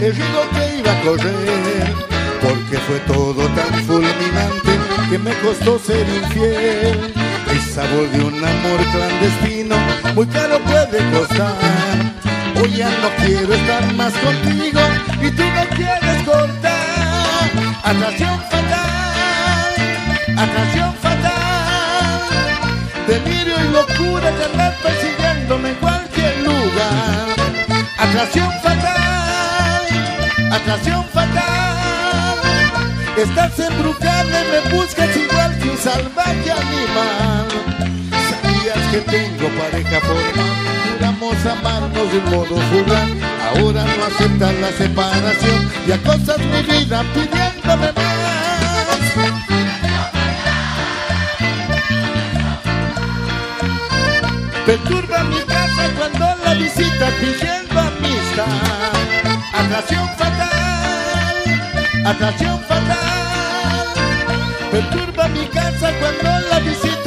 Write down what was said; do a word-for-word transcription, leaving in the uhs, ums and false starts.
el riesgo que iba a correr, porque fue todo tan fulminante que me costó ser infiel. El sabor de un amor clandestino muy caro puede costar. Hoy ya no quiero estar más contigo y tú no quieres cortar. Atracción fatal, atracción fatal, delirio y locura de andar persiguiéndome en cualquier lugar. Atracción fatal, atracción fatal, estás embrujada y me buscas igual que un salvaje animal. Sabías que tengo pareja formal, juramos amarnos de un modo fugaz. Ahora no aceptas la separación y acosas mi vida pidiéndome más. Perturba mi casa cuando la visitas pidiendo amistad. Atracción fatal, atracción fatal, perturba mi casa cuando la visitas